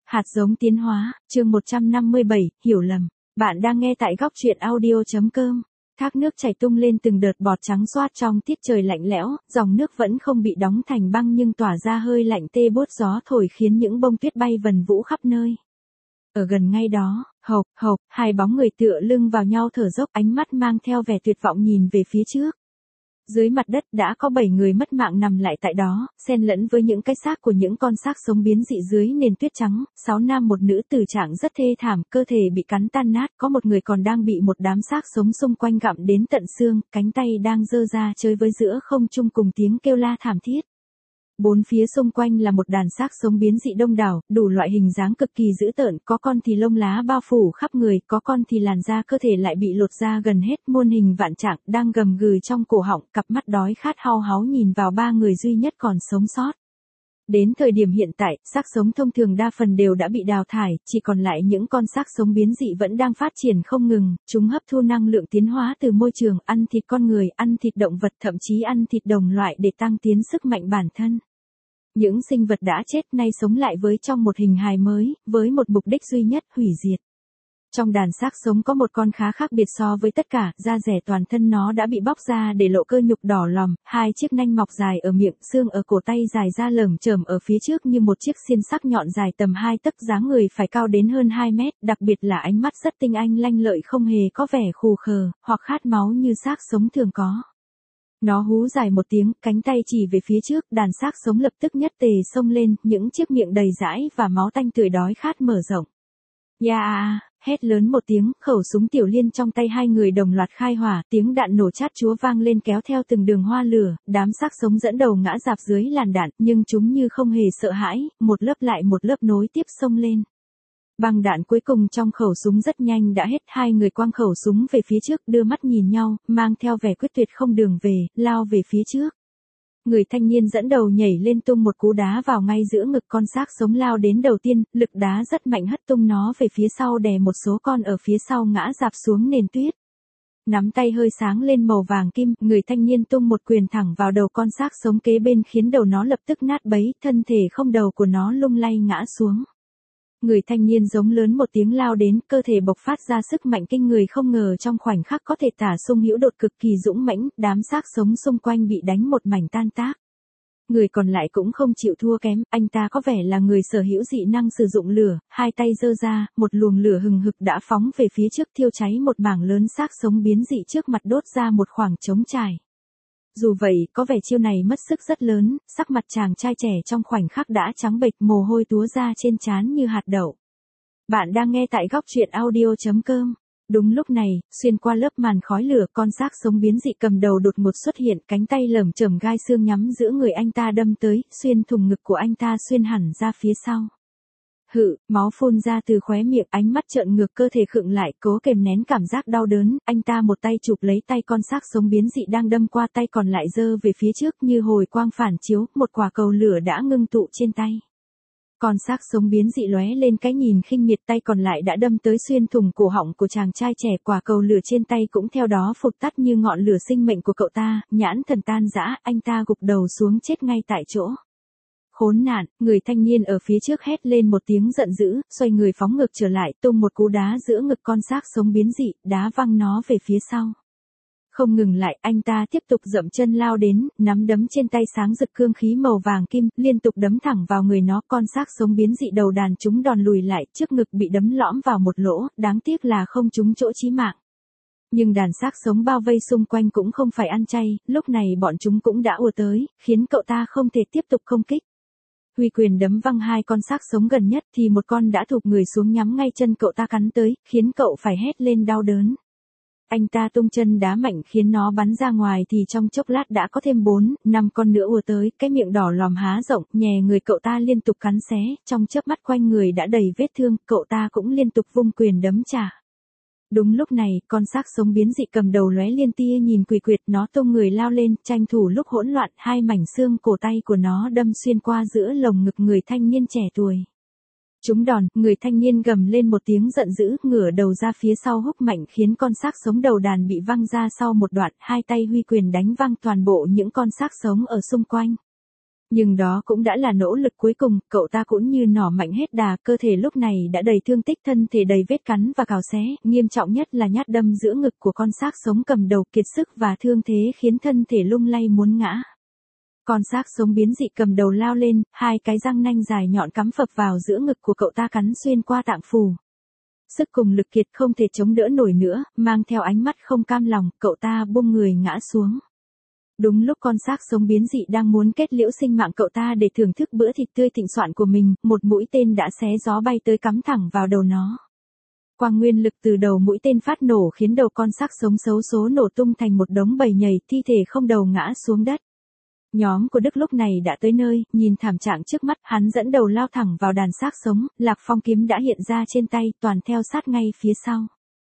Hạt giống tiến hóa, chương 157, hiểu lầm. Bạn đang nghe tại góc truyện audio.com. Thác nước chảy tung lên từng đợt bọt trắng xoát trong tiết trời lạnh lẽo, dòng nước vẫn không bị đóng thành băng nhưng tỏa ra hơi lạnh tê buốt, gió thổi khiến những bông tuyết bay vần vũ khắp nơi. Ở gần ngay đó, hộc, hai bóng người tựa lưng vào nhau thở dốc, ánh mắt mang theo vẻ tuyệt vọng nhìn về phía trước. Dưới mặt đất đã có 7 người mất mạng nằm lại tại đó, xen lẫn với những cái xác của những con xác sống biến dị dưới nền tuyết trắng, 6 nam một nữ, tử trạng rất thê thảm, cơ thể bị cắn tan nát, có một người còn đang bị một đám xác sống xung quanh gặm đến tận xương, cánh tay đang giơ ra chơi với giữa không trung cùng tiếng kêu la thảm thiết. Bốn phía xung quanh là một đàn xác sống biến dị đông đảo, đủ loại hình dáng cực kỳ dữ tợn, có con thì lông lá bao phủ khắp người, có con thì làn da cơ thể lại bị lột ra gần hết, muôn hình vạn trạng, đang gầm gừ trong cổ họng, cặp mắt đói khát hao háo nhìn vào ba người duy nhất còn sống sót. Đến thời điểm hiện tại, xác sống thông thường đa phần đều đã bị đào thải, chỉ còn lại những con xác sống biến dị vẫn đang phát triển không ngừng, chúng hấp thu năng lượng tiến hóa từ môi trường, ăn thịt con người, ăn thịt động vật, thậm chí ăn thịt đồng loại để tăng tiến sức mạnh bản thân. Những sinh vật đã chết nay sống lại với trong một hình hài mới, với một mục đích duy nhất, hủy diệt. Trong đàn xác sống có một con khá khác biệt so với tất cả, da rẻ toàn thân nó đã bị bóc ra để lộ cơ nhục đỏ lòm, hai chiếc nanh mọc dài ở miệng, xương ở cổ tay dài ra lởm chởm ở phía trước như một chiếc xiên sắc nhọn dài tầm 2 tấc, dáng người phải cao đến hơn 2 mét, đặc biệt là ánh mắt rất tinh anh lanh lợi, không hề có vẻ khù khờ, hoặc khát máu như xác sống thường có. Nó hú dài một tiếng, cánh tay chỉ về phía trước, đàn xác sống lập tức nhất tề xông lên, những chiếc miệng đầy dãi và máu tanh tưởi đói khát mở rộng. Yeah! Hét lớn một tiếng, khẩu súng tiểu liên trong tay hai người đồng loạt khai hỏa, tiếng đạn nổ chát chúa vang lên kéo theo từng đường hoa lửa, đám xác sống dẫn đầu ngã rạp dưới làn đạn, nhưng chúng như không hề sợ hãi, một lớp lại một lớp nối tiếp xông lên. Băng đạn cuối cùng trong khẩu súng rất nhanh đã hết, hai người quăng khẩu súng về phía trước, đưa mắt nhìn nhau, mang theo vẻ quyết tuyệt không đường về, lao về phía trước. Người thanh niên dẫn đầu nhảy lên tung một cú đá vào ngay giữa ngực con xác sống lao đến đầu tiên, lực đá rất mạnh hất tung nó về phía sau, đè một số con ở phía sau ngã rạp xuống nền tuyết. Nắm tay hơi sáng lên màu vàng kim, người thanh niên tung một quyền thẳng vào đầu con xác sống kế bên khiến đầu nó lập tức nát bấy, thân thể không đầu của nó lung lay ngã xuống. Người thanh niên giống lớn một tiếng lao đến, cơ thể bộc phát ra sức mạnh kinh người, không ngờ trong khoảnh khắc có thể tả sung hữu đột, cực kỳ dũng mãnh, đám xác sống xung quanh bị đánh một mảnh tan tác. Người còn lại cũng không chịu thua kém, anh ta có vẻ là người sở hữu dị năng sử dụng lửa, hai tay giơ ra, một luồng lửa hừng hực đã phóng về phía trước, thiêu cháy một mảng lớn xác sống biến dị trước mặt, đốt ra một khoảng trống trải. Dù vậy, có vẻ chiêu này mất sức rất lớn, sắc mặt chàng trai trẻ trong khoảnh khắc đã trắng bệch, mồ hôi túa ra trên trán như hạt đậu. Bạn đang nghe tại góc truyện audio.com. Đúng lúc này, xuyên qua lớp màn khói lửa, con xác sống biến dị cầm đầu đột ngột xuất hiện, cánh tay lởm chởm gai xương nhắm giữa người anh ta đâm tới, xuyên thủng ngực của anh ta, xuyên hẳn ra phía sau. Máu phun ra từ khóe miệng, ánh mắt trợn ngược, cơ thể khựng lại, cố kềm nén cảm giác đau đớn, anh ta một tay chụp lấy tay con xác sống biến dị đang đâm qua, tay còn lại giơ về phía trước như hồi quang phản chiếu, một quả cầu lửa đã ngưng tụ trên tay. Con xác sống biến dị lóe lên cái nhìn khinh miệt, tay còn lại đã đâm tới xuyên thủng cổ họng của chàng trai trẻ, quả cầu lửa trên tay cũng theo đó phục tắt như ngọn lửa sinh mệnh của cậu ta, nhãn thần tan rã, anh ta gục đầu xuống chết ngay tại chỗ. Khốn nạn, người thanh niên ở phía trước hét lên một tiếng giận dữ, xoay người phóng ngược trở lại, tung một cú đá giữa ngực con xác sống biến dị, đá văng nó về phía sau. Không ngừng lại, anh ta tiếp tục dậm chân lao đến, nắm đấm trên tay sáng rực cương khí màu vàng kim, liên tục đấm thẳng vào người nó, con xác sống biến dị đầu đàn chúng đòn lùi lại, trước ngực bị đấm lõm vào một lỗ, đáng tiếc là không trúng chỗ chí mạng. Nhưng đàn xác sống bao vây xung quanh cũng không phải ăn chay, lúc này bọn chúng cũng đã ùa tới, khiến cậu ta không thể tiếp tục công kích. Huy quyền đấm văng hai con xác sống gần nhất thì một con đã thụp người xuống nhắm ngay chân cậu ta cắn tới, khiến cậu phải hét lên đau đớn. Anh ta tung chân đá mạnh khiến nó bắn ra ngoài thì trong chốc lát đã có thêm 4, 5 con nữa ùa tới, cái miệng đỏ lòm há rộng, nhè người cậu ta liên tục cắn xé, trong chớp mắt quanh người đã đầy vết thương, cậu ta cũng liên tục vung quyền đấm trả. Đúng lúc này, con xác sống biến dị cầm đầu lóe liên tia nhìn quỷ quyệt, nó tung người lao lên, tranh thủ lúc hỗn loạn, hai mảnh xương cổ tay của nó đâm xuyên qua giữa lồng ngực người thanh niên trẻ tuổi. Trúng đòn, người thanh niên gầm lên một tiếng giận dữ, ngửa đầu ra phía sau húc mạnh khiến con xác sống đầu đàn bị văng ra sau một đoạn, hai tay huy quyền đánh văng toàn bộ những con xác sống ở xung quanh. Nhưng đó cũng đã là nỗ lực cuối cùng, cậu ta cũng như nỏ mạnh hết đà, cơ thể lúc này đã đầy thương tích, thân thể đầy vết cắn và cào xé, nghiêm trọng nhất là nhát đâm giữa ngực của con xác sống cầm đầu, kiệt sức và thương thế khiến thân thể lung lay muốn ngã. Con xác sống biến dị cầm đầu lao lên, hai cái răng nanh dài nhọn cắm phập vào giữa ngực của cậu ta cắn xuyên qua tạng phủ. Sức cùng lực kiệt không thể chống đỡ nổi nữa, mang theo ánh mắt không cam lòng, cậu ta buông người ngã xuống. Đúng lúc con xác sống biến dị đang muốn kết liễu sinh mạng cậu ta để thưởng thức bữa thịt tươi thịnh soạn của mình, một mũi tên đã xé gió bay tới cắm thẳng vào đầu nó. Quang nguyên lực từ đầu mũi tên phát nổ khiến đầu con xác sống xấu số nổ tung thành một đống bầy nhầy, thi thể không đầu ngã xuống đất. Nhóm của Đức lúc này đã tới nơi, nhìn thảm trạng trước mắt, hắn dẫn đầu lao thẳng vào đàn xác sống, Lạc Phong kiếm đã hiện ra trên tay, toàn theo sát ngay phía sau.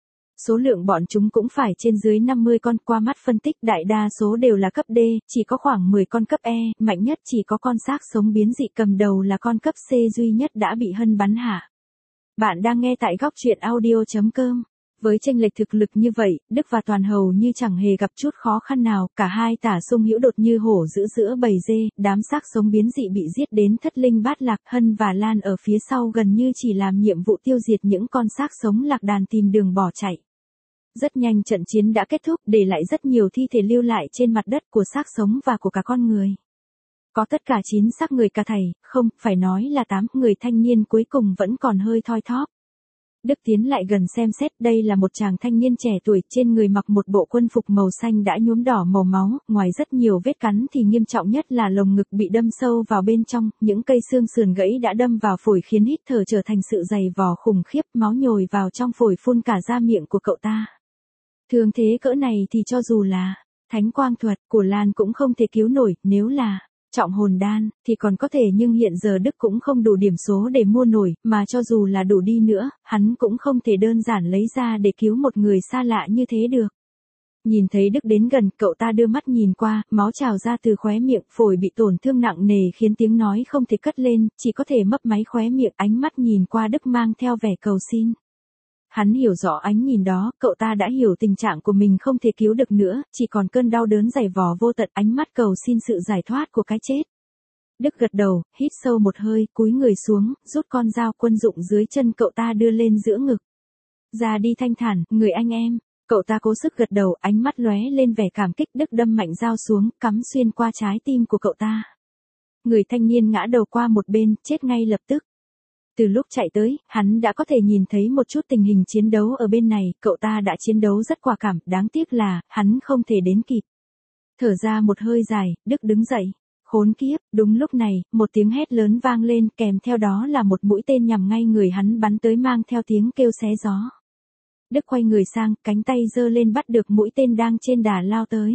Số lượng bọn chúng cũng phải trên dưới 50 con, qua mắt phân tích đại đa số đều là cấp D, chỉ có khoảng 10 con cấp E, mạnh nhất chỉ có con xác sống biến dị cầm đầu là con cấp C duy nhất đã bị Hân bắn hạ. Bạn đang nghe tại góc truyện audio.com. Với chênh lệch thực lực như vậy, Đức và Toàn hầu như chẳng hề gặp chút khó khăn nào, cả hai tả xung hữu đột như hổ giữ giữa bầy dê, đám xác sống biến dị bị giết đến thất linh bát lạc, Hân và Lan ở phía sau gần như chỉ làm nhiệm vụ tiêu diệt những con xác sống lạc đàn tìm đường bỏ chạy. Rất nhanh trận chiến đã kết thúc, để lại rất nhiều thi thể lưu lại trên mặt đất của xác sống và của cả con người. Có tất cả 9 xác người cả thầy, không, phải nói là 8, người thanh niên cuối cùng vẫn còn hơi thoi thóp. Đức tiến lại gần xem xét, đây là một chàng thanh niên trẻ tuổi, trên người mặc một bộ quân phục màu xanh đã nhuốm đỏ màu máu, ngoài rất nhiều vết cắn thì nghiêm trọng nhất là lồng ngực bị đâm sâu vào bên trong, những cây xương sườn gãy đã đâm vào phổi khiến hít thở trở thành sự dày vò khủng khiếp, máu nhồi vào trong phổi phun cả ra miệng của cậu ta. Thương thế cỡ này thì cho dù là thánh quang thuật của Lan cũng không thể cứu nổi, nếu là trọng hồn đan thì còn có thể, nhưng hiện giờ Đức cũng không đủ điểm số để mua nổi, mà cho dù là đủ đi nữa, hắn cũng không thể đơn giản lấy ra để cứu một người xa lạ như thế được. Nhìn thấy Đức đến gần, cậu ta đưa mắt nhìn qua, máu trào ra từ khóe miệng, phổi bị tổn thương nặng nề khiến tiếng nói không thể cất lên, chỉ có thể mấp máy khóe miệng, ánh mắt nhìn qua Đức mang theo vẻ cầu xin. Hắn hiểu rõ ánh nhìn đó, cậu ta đã hiểu tình trạng của mình không thể cứu được nữa, chỉ còn cơn đau đớn dày vò vô tận, ánh mắt cầu xin sự giải thoát của cái chết. Đức gật đầu, hít sâu một hơi, cúi người xuống, rút con dao quân dụng dưới chân cậu ta đưa lên giữa ngực. Ra đi thanh thản, người anh em. Cậu ta cố sức gật đầu, ánh mắt lóe lên vẻ cảm kích. Đức đâm mạnh dao xuống, cắm xuyên qua trái tim của cậu ta. Người thanh niên ngã đầu qua một bên, chết ngay lập tức. Từ lúc chạy tới, hắn đã có thể nhìn thấy một chút tình hình chiến đấu ở bên này, cậu ta đã chiến đấu rất quả cảm, đáng tiếc là, hắn không thể đến kịp. Thở ra một hơi dài, Đức đứng dậy. Khốn kiếp, đúng lúc này, một tiếng hét lớn vang lên, kèm theo đó là một mũi tên nhằm ngay người hắn bắn tới mang theo tiếng kêu xé gió. Đức quay người sang, cánh tay giơ lên bắt được mũi tên đang trên đà lao tới.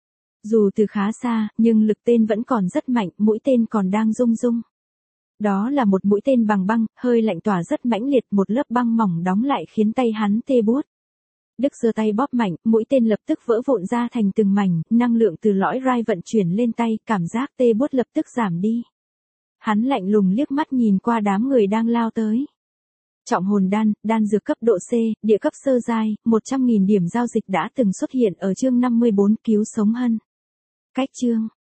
Dù từ khá xa, nhưng lực tên vẫn còn rất mạnh, mũi tên còn đang rung rung. Đó là một mũi tên bằng băng, hơi lạnh tỏa rất mãnh liệt, một lớp băng mỏng đóng lại khiến tay hắn tê buốt. Đức giơ tay bóp mạnh, mũi tên lập tức vỡ vụn ra thành từng mảnh, năng lượng từ lõi rai vận chuyển lên tay, cảm giác tê buốt lập tức giảm đi. Hắn lạnh lùng liếc mắt nhìn qua đám người đang lao tới. Trọng hồn đan, đan dược cấp độ C, địa cấp sơ giai, 100.000 điểm giao dịch đã từng xuất hiện ở chương 54 cứu sống Hân. Cách chương